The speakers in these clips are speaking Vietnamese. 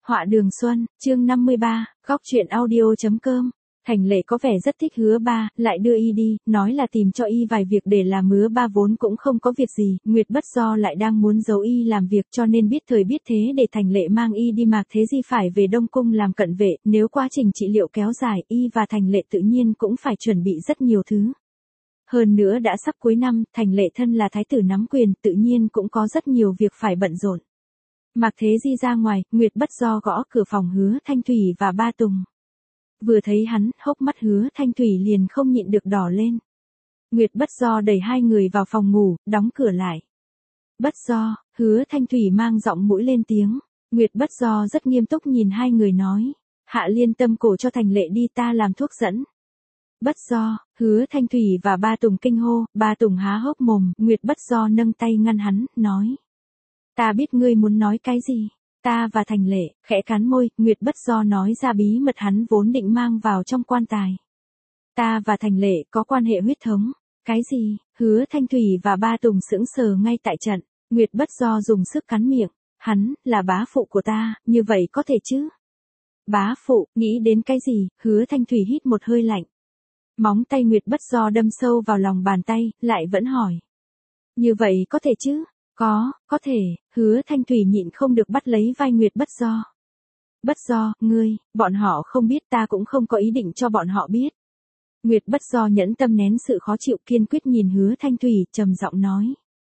Họa Đường Xuân, chương 53, góc truyện audio.com. Thành Lệ có vẻ rất thích Hứa Ba, lại đưa y đi, nói là tìm cho y vài việc để làm. Hứa Ba vốn cũng không có việc gì, Nguyệt Bất Do lại đang muốn giấu y làm việc, cho nên biết thời biết thế để Thành Lệ mang y đi. Mạc Thế Di phải về Đông Cung làm cận vệ, nếu quá trình trị liệu kéo dài, y và Thành Lệ tự nhiên cũng phải chuẩn bị rất nhiều thứ. Hơn nữa đã sắp cuối năm, Thành Lệ thân là thái tử nắm quyền, tự nhiên cũng có rất nhiều việc phải bận rộn. Mạc Thế Di ra ngoài, Nguyệt Bất Do gõ cửa phòng Hứa Thanh Thủy và Ba Tùng. Vừa thấy hắn, hốc mắt Hứa Thanh Thủy liền không nhịn được đỏ lên. Nguyệt Bất Do đẩy hai người vào phòng ngủ, đóng cửa lại. Bất Do, Hứa Thanh Thủy mang giọng mũi lên tiếng. Nguyệt Bất Do rất nghiêm túc nhìn hai người nói. Hạ Liên Tâm cổ cho Thành Lệ đi, ta làm thuốc dẫn. Bất Do, Hứa Thanh Thủy và Ba Tùng kinh hô. Ba Tùng há hốc mồm, Nguyệt Bất Do nâng tay ngăn hắn, nói. Ta biết ngươi muốn nói cái gì. Ta và Thành Lệ, khẽ cắn môi, Nguyệt Bất Do nói ra bí mật hắn vốn định mang vào trong quan tài. Ta và Thành Lệ có quan hệ huyết thống. Cái gì? Hứa Thanh Thủy và Ba Tùng sững sờ ngay tại trận. Nguyệt Bất Do dùng sức cắn miệng. Hắn, là bá phụ của ta, như vậy có thể chứ? Bá phụ, nghĩ đến cái gì? Hứa Thanh Thủy hít một hơi lạnh. Móng tay Nguyệt Bất Do đâm sâu vào lòng bàn tay, lại vẫn hỏi. Như vậy có thể chứ? Có thể. Hứa Thanh Thủy nhịn không được bắt lấy vai Nguyệt Bất Do. Bất Do, ngươi, bọn họ không biết, ta cũng không có ý định cho bọn họ biết. Nguyệt Bất Do nhẫn tâm nén sự khó chịu, kiên quyết nhìn Hứa Thanh Thủy, trầm giọng nói.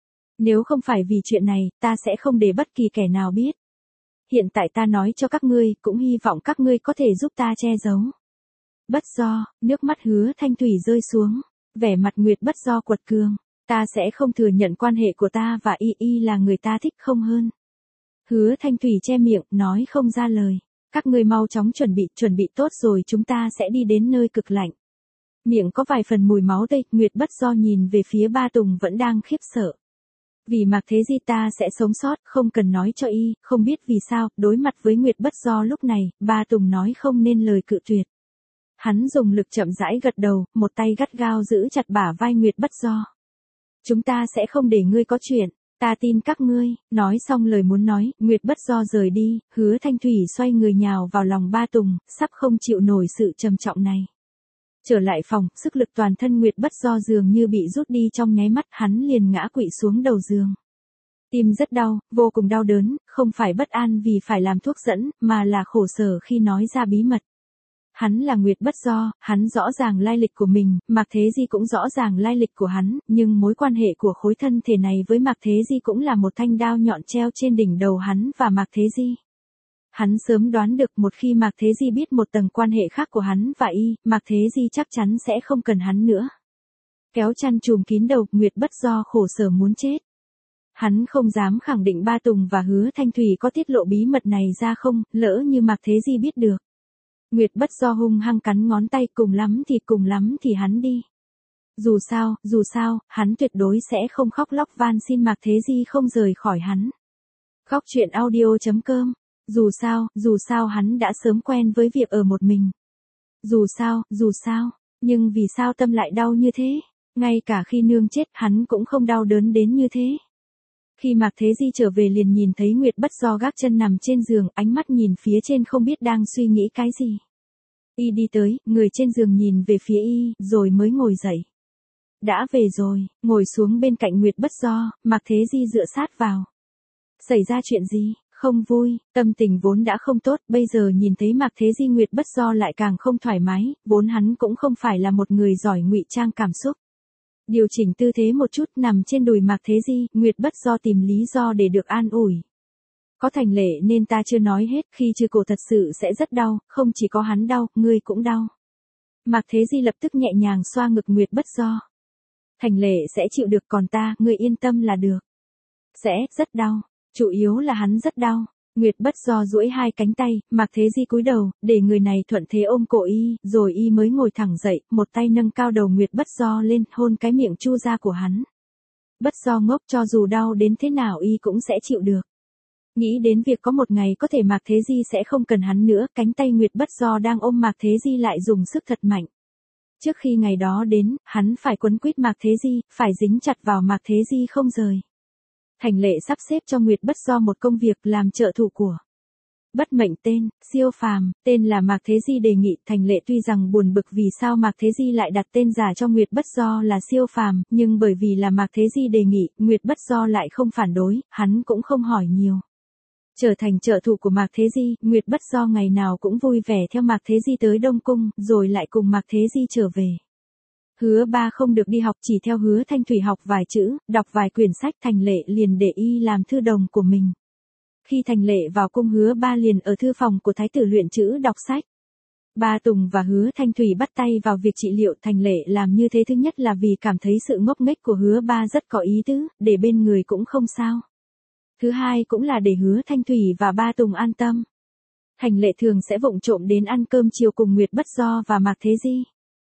Nếu không phải vì chuyện này, ta sẽ không để bất kỳ kẻ nào biết. Hiện tại ta nói cho các ngươi, cũng hy vọng các ngươi có thể giúp ta che giấu. Bất Do, nước mắt Hứa Thanh Thủy rơi xuống, vẻ mặt Nguyệt Bất Do quật cường. Ta sẽ không thừa nhận quan hệ của ta và y là người ta thích không hơn. Hứa Thanh Thủy che miệng, nói không ra lời. Các ngươi mau chóng chuẩn bị tốt rồi chúng ta sẽ đi đến nơi cực lạnh. Miệng có vài phần mùi máu tươi, Nguyệt Bất Do nhìn về phía Ba Tùng vẫn đang khiếp sợ. Vì Mạc Thế Di ta sẽ sống sót, không cần nói cho y, không biết vì sao, đối mặt với Nguyệt Bất Do lúc này, Ba Tùng nói không nên lời cự tuyệt. Hắn dùng lực chậm rãi gật đầu, một tay gắt gao giữ chặt bả vai Nguyệt Bất Do. Chúng ta sẽ không để ngươi có chuyện, ta tin các ngươi. Nói xong lời muốn nói, Nguyệt Bất Do rời đi, Hứa Thanh Thủy xoay người nhào vào lòng Ba Tùng, sắp không chịu nổi sự trầm trọng này. Trở lại phòng, sức lực toàn thân Nguyệt Bất Do dường như bị rút đi trong nháy mắt, hắn liền ngã quỵ xuống đầu giường. Tim rất đau, vô cùng đau đớn, không phải bất an vì phải làm thuốc dẫn, mà là khổ sở khi nói ra bí mật. Hắn là Nguyệt Bất Do, hắn rõ ràng lai lịch của mình, Mạc Thế Di cũng rõ ràng lai lịch của hắn, nhưng mối quan hệ của khối thân thể này với Mạc Thế Di cũng là một thanh đao nhọn treo trên đỉnh đầu hắn và Mạc Thế Di. Hắn sớm đoán được một khi Mạc Thế Di biết một tầng quan hệ khác của hắn và y, Mạc Thế Di chắc chắn sẽ không cần hắn nữa. Kéo chăn trùm kín đầu, Nguyệt Bất Do khổ sở muốn chết. Hắn không dám khẳng định Ba Tùng và Hứa Thanh Thủy có tiết lộ bí mật này ra không, lỡ như Mạc Thế Di biết được. Nguyệt Bất Do hung hăng cắn ngón tay, cùng lắm thì hắn đi. Dù sao, hắn tuyệt đối sẽ không khóc lóc van xin Mạc Thế Di không rời khỏi hắn. Góc truyện audio.com. Dù sao hắn đã sớm quen với việc ở một mình. Dù sao, nhưng vì sao tâm lại đau như thế? Ngay cả khi nương chết, hắn cũng không đau đớn đến như thế. Khi Mạc Thế Di trở về liền nhìn thấy Nguyệt Bất Do gác chân nằm trên giường, ánh mắt nhìn phía trên không biết đang suy nghĩ cái gì. Y đi tới, người trên giường nhìn về phía y, rồi mới ngồi dậy. Đã về rồi, ngồi xuống bên cạnh Nguyệt Bất Do, Mạc Thế Di dựa sát vào. Xảy ra chuyện gì? Không vui, tâm tình vốn đã không tốt, bây giờ nhìn thấy Mạc Thế Di Nguyệt Bất Do lại càng không thoải mái, vốn hắn cũng không phải là một người giỏi ngụy trang cảm xúc. Điều chỉnh tư thế một chút, nằm trên đùi Mạc Thế Di, Nguyệt Bất Do tìm lý do để được an ủi. Có Thành Lệ nên ta chưa nói hết, khi trừ cổ thật sự sẽ rất đau, không chỉ có hắn đau, ngươi cũng đau. Mạc Thế Di lập tức nhẹ nhàng xoa ngực Nguyệt Bất Do. Thành Lệ sẽ chịu được, còn ta, ngươi yên tâm là được. Sẽ rất đau, chủ yếu là hắn rất đau. Nguyệt Bất Do duỗi hai cánh tay, Mạc Thế Di cúi đầu, để người này thuận thế ôm cổ y, rồi y mới ngồi thẳng dậy, một tay nâng cao đầu Nguyệt Bất Do lên, hôn cái miệng chu ra của hắn. Bất Do ngốc, cho dù đau đến thế nào y cũng sẽ chịu được. Nghĩ đến việc có một ngày có thể Mạc Thế Di sẽ không cần hắn nữa, cánh tay Nguyệt Bất Do đang ôm Mạc Thế Di lại dùng sức thật mạnh. Trước khi ngày đó đến, hắn phải quấn quýt Mạc Thế Di, phải dính chặt vào Mạc Thế Di không rời. Thành Lệ sắp xếp cho Nguyệt Bất Do một công việc làm trợ thủ của Bất mệnh tên, siêu phàm, tên là Mạc Thế Di đề nghị. Thành Lệ tuy rằng buồn bực vì sao Mạc Thế Di lại đặt tên giả cho Nguyệt Bất Do là siêu phàm, nhưng bởi vì là Mạc Thế Di đề nghị, Nguyệt Bất Do lại không phản đối, hắn cũng không hỏi nhiều. Trở thành trợ thủ của Mạc Thế Di, Nguyệt Bất Do ngày nào cũng vui vẻ theo Mạc Thế Di tới Đông Cung, rồi lại cùng Mạc Thế Di trở về. Hứa Ba không được đi học, chỉ theo Hứa Thanh Thủy học vài chữ, đọc vài quyển sách. Thành Lệ liền để y làm thư đồng của mình. Khi Thành Lệ vào cung, Hứa Ba liền ở thư phòng của thái tử luyện chữ đọc sách. Ba Tùng và Hứa Thanh Thủy bắt tay vào việc trị liệu. Thành Lệ làm như thế thứ nhất là vì cảm thấy sự ngốc nghếch của Hứa Ba rất có ý tứ, để bên người cũng không sao. Thứ hai cũng là để Hứa Thanh Thủy và Ba Tùng an tâm. Thành Lệ thường sẽ vụng trộm đến ăn cơm chiều cùng Nguyệt Bất Do và Mạc Thế Di.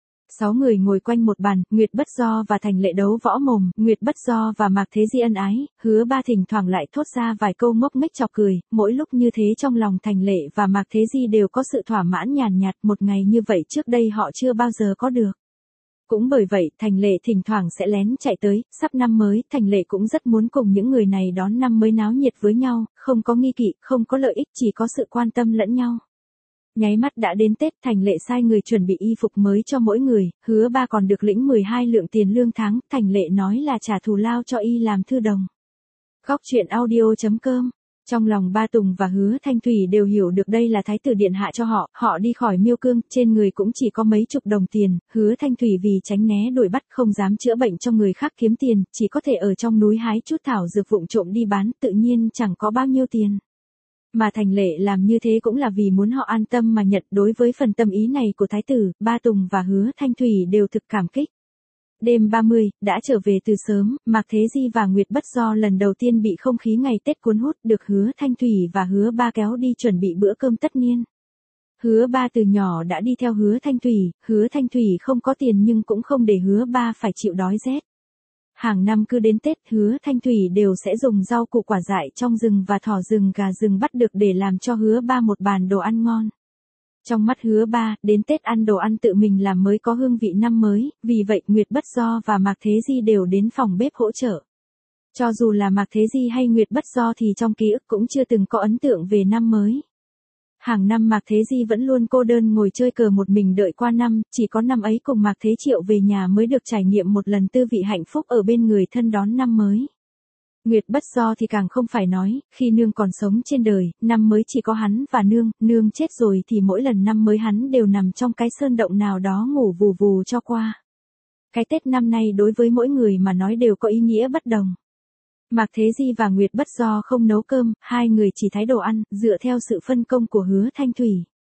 6 người ngồi quanh một bàn, Nguyệt Bất Do và Thành Lệ đấu võ mồm, Nguyệt Bất Do và Mạc Thế Di ân ái, Hứa Ba thỉnh thoảng lại thốt ra vài câu ngốc nghếch chọc cười, mỗi lúc như thế trong lòng Thành Lệ và Mạc Thế Di đều có sự thỏa mãn nhàn nhạt, một ngày như vậy trước đây họ chưa bao giờ có được. Cũng bởi vậy, Thành Lệ thỉnh thoảng sẽ lén chạy tới, sắp năm mới, Thành Lệ cũng rất muốn cùng những người này đón năm mới náo nhiệt với nhau, không có nghi kỵ, không có lợi ích, chỉ có sự quan tâm lẫn nhau. Nháy mắt đã đến Tết, Thành Lệ sai người chuẩn bị y phục mới cho mỗi người, Hứa Ba còn được lĩnh 12 lượng tiền lương tháng, Thành Lệ nói là trả thù lao cho y làm thư đồng. Góc truyện audio.com. Trong lòng Ba Tùng và Hứa Thanh Thủy đều hiểu được đây là thái tử điện hạ cho họ, họ đi khỏi Miêu Cương, trên người cũng chỉ có mấy chục đồng tiền, Hứa Thanh Thủy vì tránh né đuổi bắt không dám chữa bệnh cho người khác kiếm tiền, chỉ có thể ở trong núi hái chút thảo dược vụng trộm đi bán, tự nhiên chẳng có bao nhiêu tiền. Mà Thành Lệ làm như thế cũng là vì muốn họ an tâm mà nhận. Đối với phần tâm ý này của thái tử, Ba Tùng và Hứa Thanh Thủy đều thực cảm kích. Đêm 30, đã trở về từ sớm, Mạc Thế Di và Nguyệt Bất Do lần đầu tiên bị không khí ngày Tết cuốn hút, được Hứa Thanh Thủy và Hứa Ba kéo đi chuẩn bị bữa cơm tất niên. Hứa Ba từ nhỏ đã đi theo Hứa Thanh Thủy không có tiền nhưng cũng không để Hứa Ba phải chịu đói rét. Hàng năm cứ đến Tết, Hứa Thanh Thủy đều sẽ dùng rau củ quả dại trong rừng và thỏ rừng gà rừng bắt được để làm cho Hứa Ba một bàn đồ ăn ngon. Trong mắt Hứa Ba, đến Tết ăn đồ ăn tự mình làm mới có hương vị năm mới, vì vậy Nguyệt Bất Do và Mạc Thế Di đều đến phòng bếp hỗ trợ. Cho dù là Mạc Thế Di hay Nguyệt Bất Do thì trong ký ức cũng chưa từng có ấn tượng về năm mới. Hàng năm Mạc Thế Di vẫn luôn cô đơn ngồi chơi cờ một mình đợi qua năm, chỉ có năm ấy cùng Mạc Thế Triệu về nhà mới được trải nghiệm một lần tư vị hạnh phúc ở bên người thân đón năm mới. Nguyệt Bất Do thì càng không phải nói, khi nương còn sống trên đời, năm mới chỉ có hắn và nương chết rồi thì mỗi lần năm mới hắn đều nằm trong cái sơn động nào đó ngủ vù vù cho qua. Cái Tết năm nay đối với mỗi người mà nói đều có ý nghĩa bất đồng. Mạc Thế Di và Nguyệt Bất Do không nấu cơm, hai người chỉ thái đồ ăn, dựa theo sự phân công của Hứa Thanh Thủy.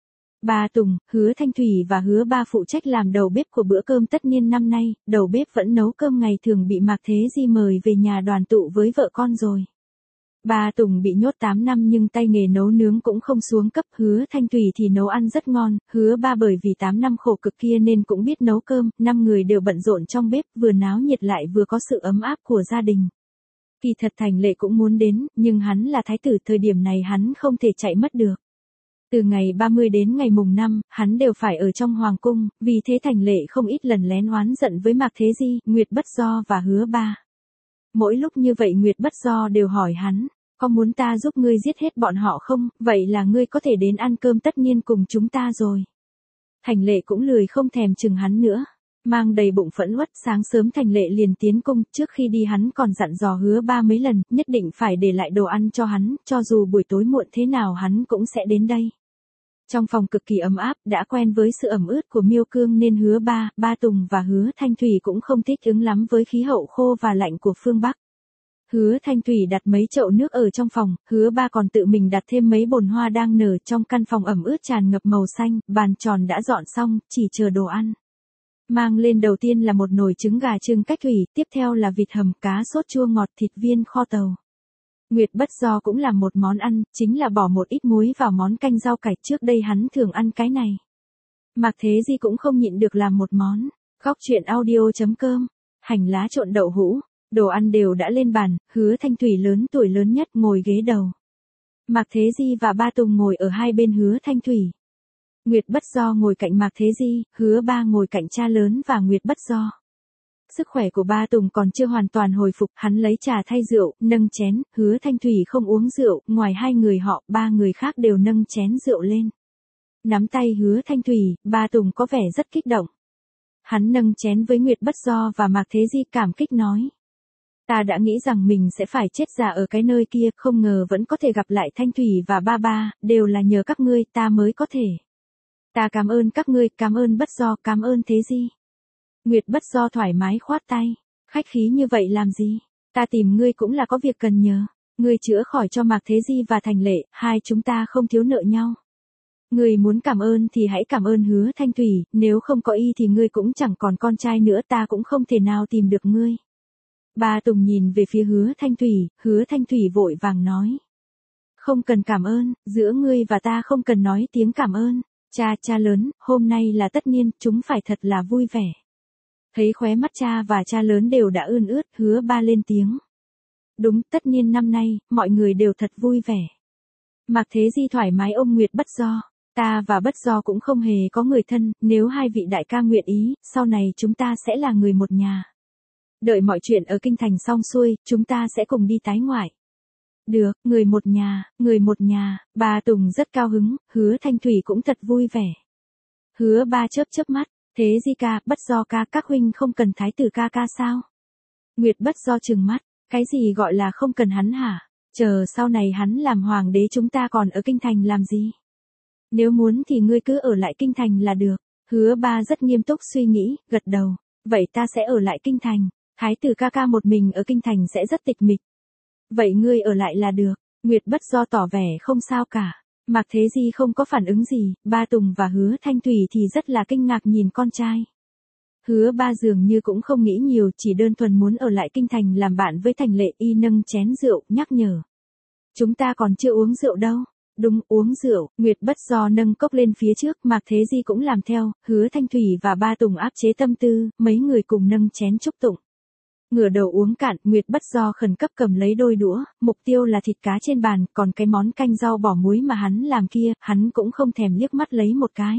Ba Tùng, Hứa Thanh Thủy và Hứa Ba phụ trách làm đầu bếp của bữa cơm tất niên năm nay, đầu bếp vẫn nấu cơm ngày thường bị Mạc Thế Di mời về nhà đoàn tụ với vợ con rồi. Ba Tùng bị nhốt 8 năm nhưng tay nghề nấu nướng cũng không xuống cấp, Hứa Thanh Thủy thì nấu ăn rất ngon, Hứa Ba bởi vì 8 năm khổ cực kia nên cũng biết nấu cơm, 5 người đều bận rộn trong bếp, vừa náo nhiệt lại vừa có sự ấm áp của gia đình. Kỳ thật Thành Lệ cũng muốn đến, nhưng hắn là thái tử, thời điểm này hắn không thể chạy mất được. Từ ngày 30 đến ngày mùng 5, hắn đều phải ở trong hoàng cung, vì thế Thành Lệ không ít lần lén oán giận với Mạc Thế Di, Nguyệt Bất Do và Hứa Ba. Mỗi lúc như vậy Nguyệt Bất Do đều hỏi hắn, có muốn ta giúp ngươi giết hết bọn họ không, vậy là ngươi có thể đến ăn cơm tất niên cùng chúng ta rồi. Thành Lệ cũng lười không thèm chừng hắn nữa. Mang đầy bụng phẫn uất, sáng sớm Thành Lệ liền tiến cung, trước khi đi hắn còn dặn dò Hứa Ba mấy lần, nhất định phải để lại đồ ăn cho hắn, cho dù buổi tối muộn thế nào hắn cũng sẽ đến đây. Trong phòng cực kỳ ấm áp, đã quen với sự ẩm ướt của Miêu Cương nên Hứa Ba, Ba Tùng và Hứa Thanh Thủy cũng không thích ứng lắm với khí hậu khô và lạnh của phương Bắc. Hứa Thanh Thủy đặt mấy chậu nước ở trong phòng, Hứa Ba còn tự mình đặt thêm mấy bồn hoa đang nở trong căn phòng ẩm ướt tràn ngập màu xanh, bàn tròn đã dọn xong, chỉ chờ đồ ăn. Mang lên đầu tiên là một nồi trứng gà trưng cách thủy, tiếp theo là vịt hầm, cá sốt chua ngọt, thịt viên kho tàu. Nguyệt Bất Do cũng làm một món ăn, chính là bỏ một ít muối vào món canh rau cải, trước đây hắn thường ăn cái này. Mạc Thế Di cũng không nhịn được làm một món. Góc truyện audio.com. Hành lá trộn đậu hũ. Đồ ăn đều đã lên bàn, Hứa Thanh Thủy lớn tuổi lớn nhất ngồi ghế đầu. Mạc Thế Di và Ba Tùng ngồi ở hai bên Hứa Thanh Thủy. Nguyệt Bất Do ngồi cạnh Mạc Thế Di, Hứa Ba ngồi cạnh cha lớn và Nguyệt Bất Do. Sức khỏe của ba Tùng còn chưa hoàn toàn hồi phục, hắn lấy trà thay rượu, nâng chén, Hứa Thanh Thủy không uống rượu, ngoài hai người họ, ba người khác đều nâng chén rượu lên. Nắm tay Hứa Thanh Thủy, ba Tùng có vẻ rất kích động. Hắn nâng chén với Nguyệt Bất Do và Mạc Thế Di cảm kích nói. Ta đã nghĩ rằng mình sẽ phải chết già ở cái nơi kia, không ngờ vẫn có thể gặp lại Thanh Thủy và ba ba, đều là nhờ các ngươi ta mới có thể. Ta cảm ơn các ngươi, cảm ơn Bất Do, cảm ơn Thế Di. Nguyệt Bất Do thoải mái khoát tay, khách khí như vậy làm gì, ta tìm ngươi cũng là có việc cần nhờ, ngươi chữa khỏi cho Mạc Thế Di và Thành Lệ, hai chúng ta không thiếu nợ nhau. Ngươi muốn cảm ơn thì hãy cảm ơn Hứa Thanh Thủy, nếu không có y thì ngươi cũng chẳng còn con trai nữa, ta cũng không thể nào tìm được ngươi. Ba Tùng nhìn về phía Hứa Thanh Thủy vội vàng nói. Không cần cảm ơn, giữa ngươi và ta không cần nói tiếng cảm ơn, cha lớn, hôm nay là tất niên, chúng phải thật là vui vẻ. Thấy khóe mắt cha và cha lớn đều đã ươn ướt, Hứa ba lên tiếng. Đúng, tất niên năm nay, mọi người đều thật vui vẻ. Mạc Thế Di thoải mái ôm Nguyệt Bất Do. Ta và Bất Do cũng không hề có người thân, nếu hai vị đại ca nguyện ý, sau này chúng ta sẽ là người một nhà. Đợi mọi chuyện ở kinh thành xong xuôi, chúng ta sẽ cùng đi tái ngoại. Được, người một nhà, bà Tùng rất cao hứng, Hứa Thanh Thủy cũng thật vui vẻ. Hứa ba chớp mắt, Thế Di ca, Bất Do ca, các huynh không cần thái tử ca ca sao? Nguyệt Bất Do trừng mắt, cái gì gọi là không cần hắn hả? Chờ sau này hắn làm hoàng đế chúng ta còn ở kinh thành làm gì? Nếu muốn thì ngươi cứ ở lại kinh thành là được. Hứa ba rất nghiêm túc suy nghĩ, gật đầu. Vậy ta sẽ ở lại kinh thành. Thái tử ca ca một mình ở kinh thành sẽ rất tịch mịch. Vậy ngươi ở lại là được. Nguyệt Bất Do tỏ vẻ không sao cả. Mạc Thế Di không có phản ứng gì, ba Tùng và Hứa Thanh Thủy thì rất là kinh ngạc nhìn con trai. Hứa ba dường như cũng không nghĩ nhiều, chỉ đơn thuần muốn ở lại kinh thành làm bạn với Thành Lệ. Y nâng chén rượu, nhắc nhở. Chúng ta còn chưa uống rượu đâu. Đúng, uống rượu, Nguyệt Bất Do nâng cốc lên phía trước, Mạc Thế Di cũng làm theo, Hứa Thanh Thủy và ba Tùng áp chế tâm tư, mấy người cùng nâng chén chúc tụng. Ngửa đầu uống cạn, Nguyệt Bất Do khẩn cấp cầm lấy đôi đũa, mục tiêu là thịt cá trên bàn, còn cái món canh rau bỏ muối mà hắn làm kia, hắn cũng không thèm liếc mắt lấy một cái.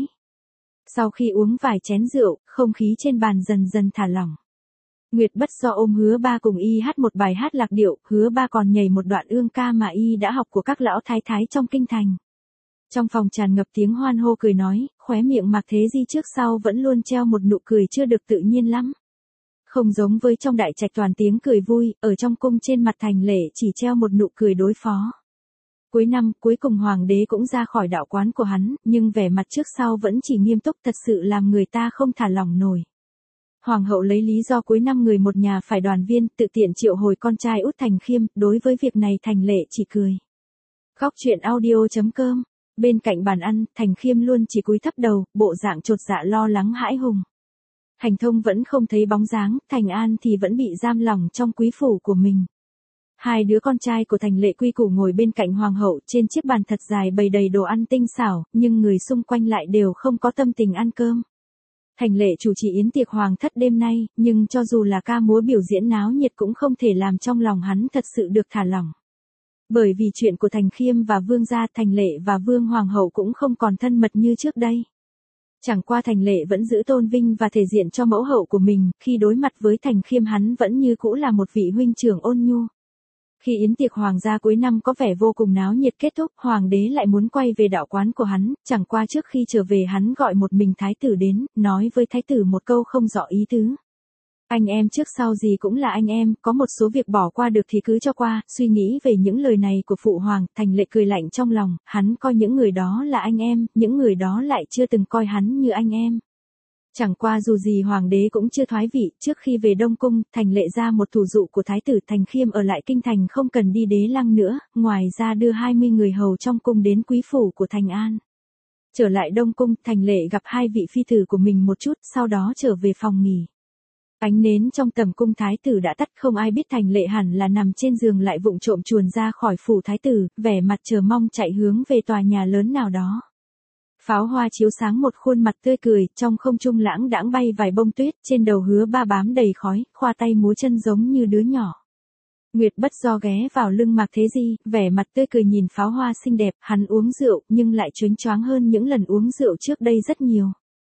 Sau khi uống vài chén rượu, không khí trên bàn dần dần thả lỏng. Nguyệt Bất Do ôm Hứa ba cùng y hát một bài hát lạc điệu, Hứa ba còn nhảy một đoạn ương ca mà y đã học của các lão thái thái trong kinh thành. Trong phòng tràn ngập tiếng hoan hô cười nói, khóe miệng Mạc Thế Di trước sau vẫn luôn treo một nụ cười chưa được tự nhiên lắm. Không giống với trong đại trạch toàn tiếng cười vui, ở trong cung trên mặt Thành Lệ chỉ treo một nụ cười đối phó. Cuối năm, cuối cùng hoàng đế cũng ra khỏi đạo quán của hắn, nhưng vẻ mặt trước sau vẫn chỉ nghiêm túc, thật sự làm người ta không thả lỏng nổi. Hoàng hậu lấy lý do cuối năm người một nhà phải đoàn viên, tự tiện triệu hồi con trai út Thành Khiêm, đối với việc này Thành Lệ chỉ cười. Góc truyện audio.com. Bên cạnh bàn ăn, Thành Khiêm luôn chỉ cúi thấp đầu, bộ dạng chột dạ lo lắng hãi hùng. Hành Thông vẫn không thấy bóng dáng, Thành An thì vẫn bị giam lỏng trong quý phủ của mình. Hai đứa con trai của Thành Lệ quy củ ngồi bên cạnh hoàng hậu, trên chiếc bàn thật dài bày đầy đồ ăn tinh xảo, nhưng người xung quanh lại đều không có tâm tình ăn cơm. Thành Lệ chủ trì yến tiệc hoàng thất đêm nay, nhưng cho dù là ca múa biểu diễn náo nhiệt cũng không thể làm trong lòng hắn thật sự được thả lỏng. Bởi vì chuyện của Thành Khiêm và Vương gia, Thành Lệ và Vương Hoàng hậu cũng không còn thân mật như trước đây. Chẳng qua Thành Lệ vẫn giữ tôn vinh và thể diện cho mẫu hậu của mình, khi đối mặt với Thành Khiêm hắn vẫn như cũ là một vị huynh trưởng ôn nhu. Khi yến tiệc hoàng gia cuối năm có vẻ vô cùng náo nhiệt kết thúc, hoàng đế lại muốn quay về đạo quán của hắn, chẳng qua trước khi trở về hắn gọi một mình thái tử đến, nói với thái tử một câu không rõ ý tứ. Anh em trước sau gì cũng là anh em, có một số việc bỏ qua được thì cứ cho qua, suy nghĩ về những lời này của phụ hoàng, Thành Lệ cười lạnh trong lòng, hắn coi những người đó là anh em, những người đó lại chưa từng coi hắn như anh em. Chẳng qua dù gì hoàng đế cũng chưa thoái vị, trước khi về Đông Cung, Thành Lệ ra một thủ dụ của thái tử Thành Khiêm ở lại kinh thành không cần đi đế lăng nữa, ngoài ra đưa 20 người hầu trong cung đến quý phủ của Thành An. Trở lại Đông Cung, Thành Lệ gặp hai vị phi tử của mình một chút, sau đó trở về phòng nghỉ. Ánh nến trong tầm cung thái tử đã tắt, không ai biết Thành Lệ hẳn là nằm trên giường lại vụng trộm chuồn ra khỏi phủ thái tử, vẻ mặt chờ mong chạy hướng về tòa nhà lớn nào đó. Pháo hoa chiếu sáng một khuôn mặt tươi cười, trong không trung lãng đãng bay vài bông tuyết, trên đầu Hứa ba bám đầy khói, khoa tay múa chân giống như đứa nhỏ. Nguyệt Bất Do ghé vào lưng Mạc Thế Di, vẻ mặt tươi cười nhìn pháo hoa xinh đẹp, hắn uống rượu, nhưng lại choáng choáng hơn những lần uống rượu trước đây rất nhiều.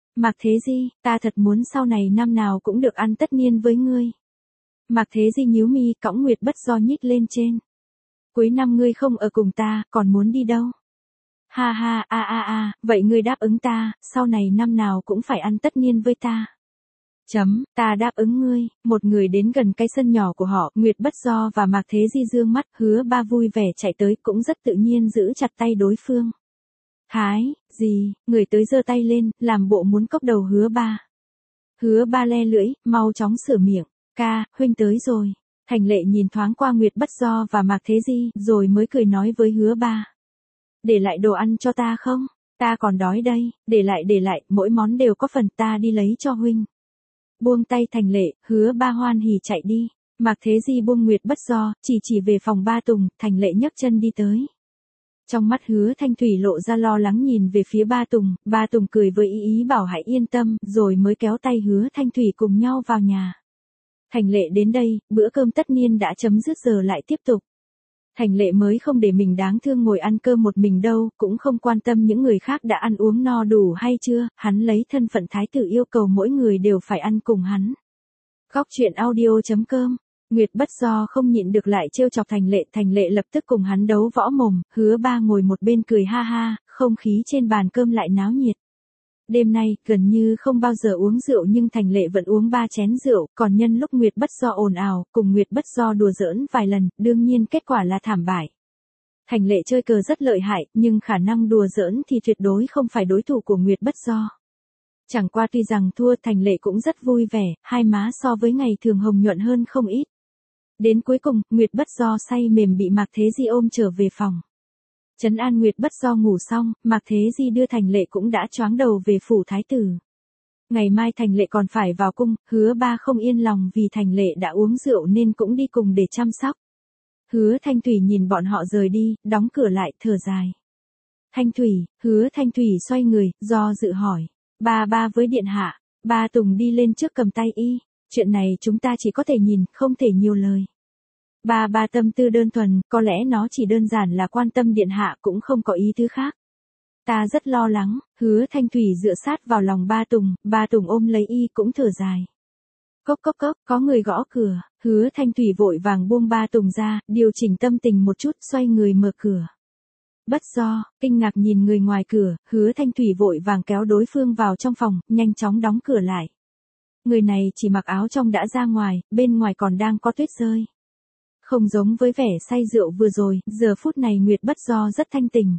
Mạc Thế Di, ta thật muốn sau này năm nào cũng được ăn tất niên với ngươi. Mạc Thế Di nhíu mi, cõng Nguyệt Bất Do nhích lên trên. Cuối năm ngươi không ở cùng ta, còn muốn đi đâu? Ha ha, vậy ngươi đáp ứng ta, sau này năm nào cũng phải ăn tất niên với ta. Ta đáp ứng ngươi. Một người đến gần cái sân nhỏ của họ, Nguyệt Bất Do và Mạc Thế Di dương mắt, Hứa Ba vui vẻ chạy tới, cũng rất tự nhiên giữ chặt tay đối phương. Gì, người tới giơ tay lên, làm bộ muốn cốc đầu Hứa Ba. Hứa Ba le lưỡi, mau chóng sửa miệng. Ca, huynh tới rồi. Thành Lệ nhìn thoáng qua Nguyệt Bất Do và Mạc Thế Di, rồi mới cười nói với Hứa Ba. Để lại đồ ăn cho ta không? Ta còn đói đây, để lại, mỗi món đều có phần, ta đi lấy cho huynh. Buông tay Thành Lệ, Hứa Ba hoan hỉ chạy đi. Mạc Thế Di buông Nguyệt Bất Do, chỉ về phòng Ba Tùng, Thành Lệ nhấc chân đi tới. Trong mắt Hứa Thanh Thủy lộ ra lo lắng nhìn về phía Ba Tùng cười với ý bảo hãy yên tâm, rồi mới kéo tay Hứa Thanh Thủy cùng nhau vào nhà. Thành Lệ đến đây, bữa cơm tất niên đã chấm dứt giờ lại tiếp tục. Thành Lệ mới không để mình đáng thương ngồi ăn cơm một mình đâu, cũng không quan tâm những người khác đã ăn uống no đủ hay chưa, hắn lấy thân phận thái tử yêu cầu mỗi người đều phải ăn cùng hắn. Góc truyện audio.com. Nguyệt Bất Do không nhịn được lại trêu chọc Thành Lệ lập tức cùng hắn đấu võ mồm, Hứa Ba ngồi một bên cười ha ha, không khí trên bàn cơm lại náo nhiệt. Đêm nay, gần như không bao giờ uống rượu nhưng Thành Lệ vẫn uống 3 chén rượu, còn nhân lúc Nguyệt Bất Do ồn ào, cùng Nguyệt Bất Do đùa giỡn vài lần, đương nhiên kết quả là thảm bại. Thành Lệ chơi cờ rất lợi hại, nhưng khả năng đùa giỡn thì tuyệt đối không phải đối thủ của Nguyệt Bất Do. Chẳng qua tuy rằng thua, Thành Lệ cũng rất vui vẻ, hai má so với ngày thường hồng nhuận hơn không ít. Đến cuối cùng, Nguyệt Bất Do say mềm bị Mạc Thế Di ôm trở về phòng. Trấn an Nguyệt Bất Do ngủ xong, Mạc Thế Di đưa Thành Lệ cũng đã choáng đầu về phủ thái tử. Ngày mai Thành Lệ còn phải vào cung, Hứa Ba không yên lòng vì Thành Lệ đã uống rượu nên cũng đi cùng để chăm sóc. Hứa Thanh Thủy nhìn bọn họ rời đi, đóng cửa lại, thở dài. Thanh Thủy, Hứa Thanh Thủy xoay người, do dự hỏi. Ba với điện hạ. Ba Tùng đi lên trước cầm tay y. Chuyện này chúng ta chỉ có thể nhìn, không thể nhiều lời. Ba tâm tư đơn thuần, có lẽ nó chỉ đơn giản là quan tâm điện hạ, cũng không có ý thứ khác. Ta rất lo lắng. Hứa Thanh Thủy dựa sát vào lòng Ba Tùng ôm lấy y cũng thở dài. Cốc, có người gõ cửa. Hứa Thanh Thủy vội vàng buông Ba Tùng ra, điều chỉnh tâm tình một chút, xoay người mở cửa. Bất Do, kinh ngạc nhìn người ngoài cửa, Hứa Thanh Thủy vội vàng kéo đối phương vào trong phòng, nhanh chóng đóng cửa lại. Người này chỉ mặc áo trong đã ra ngoài, bên ngoài còn đang có tuyết rơi. Không giống với vẻ say rượu vừa rồi, giờ phút này Nguyệt Bất Do rất thanh tình.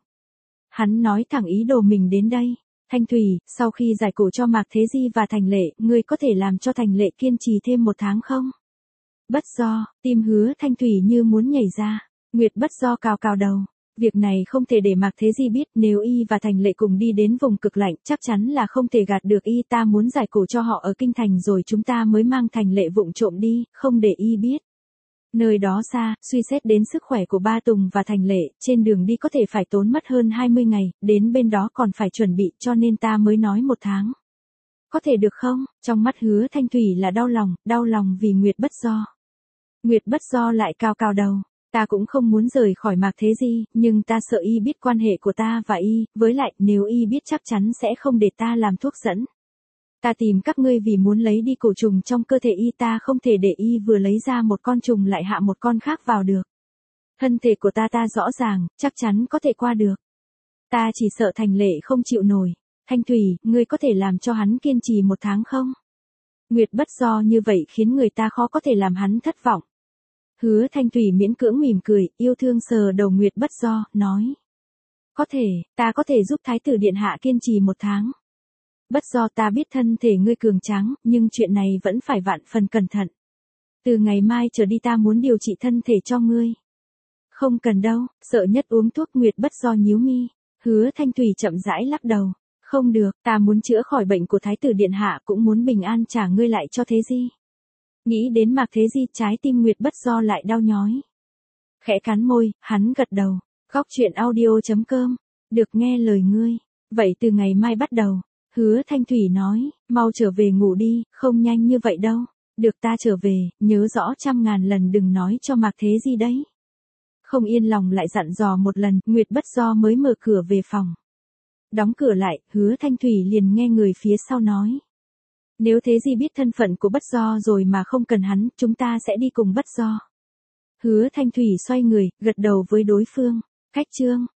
Hắn nói thẳng ý đồ mình đến đây. Thanh Thủy, sau khi giải cổ cho Mạc Thế Di và Thành Lệ, ngươi có thể làm cho Thành Lệ kiên trì thêm 1 tháng không? Bất Do, tim Hứa Thanh Thủy như muốn nhảy ra. Nguyệt Bất Do cào đầu. Việc này không thể để Mạc Thế Di biết, nếu y và Thành Lệ cùng đi đến vùng cực lạnh, chắc chắn là không thể gạt được y, ta muốn giải cổ cho họ ở kinh thành rồi chúng ta mới mang Thành Lệ vụng trộm đi, không để y biết. Nơi đó xa, suy xét đến sức khỏe của Ba Tùng và Thành Lệ, trên đường đi có thể phải tốn mất hơn 20 ngày, đến bên đó còn phải chuẩn bị, cho nên ta mới nói 1 tháng. Có thể được không? Trong mắt Hứa Thanh Thủy là đau lòng vì Nguyệt Bất Do. Nguyệt Bất Do lại cào đầu. Ta cũng không muốn rời khỏi Mạc Thế Di, nhưng ta sợ y biết quan hệ của ta và y, với lại, nếu y biết chắc chắn sẽ không để ta làm thuốc dẫn. Ta tìm các ngươi vì muốn lấy đi cổ trùng trong cơ thể y, ta không thể để y vừa lấy ra một con trùng lại hạ một con khác vào được. Thân thể của ta rõ ràng, chắc chắn có thể qua được. Ta chỉ sợ Thành Lệ không chịu nổi. Thanh Thủy, ngươi có thể làm cho hắn kiên trì 1 tháng không? Nguyệt Bất Do như vậy khiến người ta khó có thể làm hắn thất vọng. Hứa Thanh Thủy miễn cưỡng mỉm cười, yêu thương sờ đầu Nguyệt Bất Do, nói. Có thể, ta có thể giúp Thái tử Điện Hạ kiên trì 1 tháng. Bất Do, ta biết thân thể ngươi cường tráng, nhưng chuyện này vẫn phải vạn phần cẩn thận. Từ ngày mai trở đi ta muốn điều trị thân thể cho ngươi. Không cần đâu, sợ nhất uống thuốc. Nguyệt Bất Do nhíu mi. Hứa Thanh Thủy chậm rãi lắc đầu. Không được, ta muốn chữa khỏi bệnh của Thái tử Điện Hạ, cũng muốn bình an trả ngươi lại cho Thế Di. Nghĩ đến Mạc Thế Di, trái tim Nguyệt Bất Do lại đau nhói. Khẽ cắn môi, hắn gật đầu. Góc truyện audio.com. Được nghe lời ngươi. Vậy từ ngày mai bắt đầu. Hứa Thanh Thủy nói, mau trở về ngủ đi, không nhanh như vậy đâu. Được, ta trở về, nhớ rõ 100.000 lần đừng nói cho Mạc Thế Di đấy. Không yên lòng lại dặn dò một lần, Nguyệt Bất Do mới mở cửa về phòng. Đóng cửa lại, Hứa Thanh Thủy liền nghe người phía sau nói. Nếu thế gì biết thân phận của Bất Do rồi mà không cần hắn, chúng ta sẽ đi cùng Bất Do. Hứa Thanh Thủy xoay người, gật đầu với đối phương. Khách Trương,